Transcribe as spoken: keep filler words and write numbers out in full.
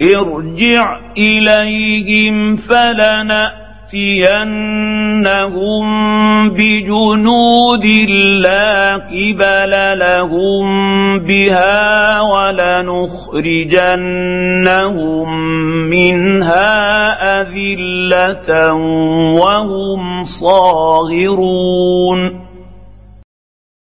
ارجع إليهم فلنأتينهم بجنود لا قبل لهم بها ولنخرجنهم منها أذلة وهم صاغرون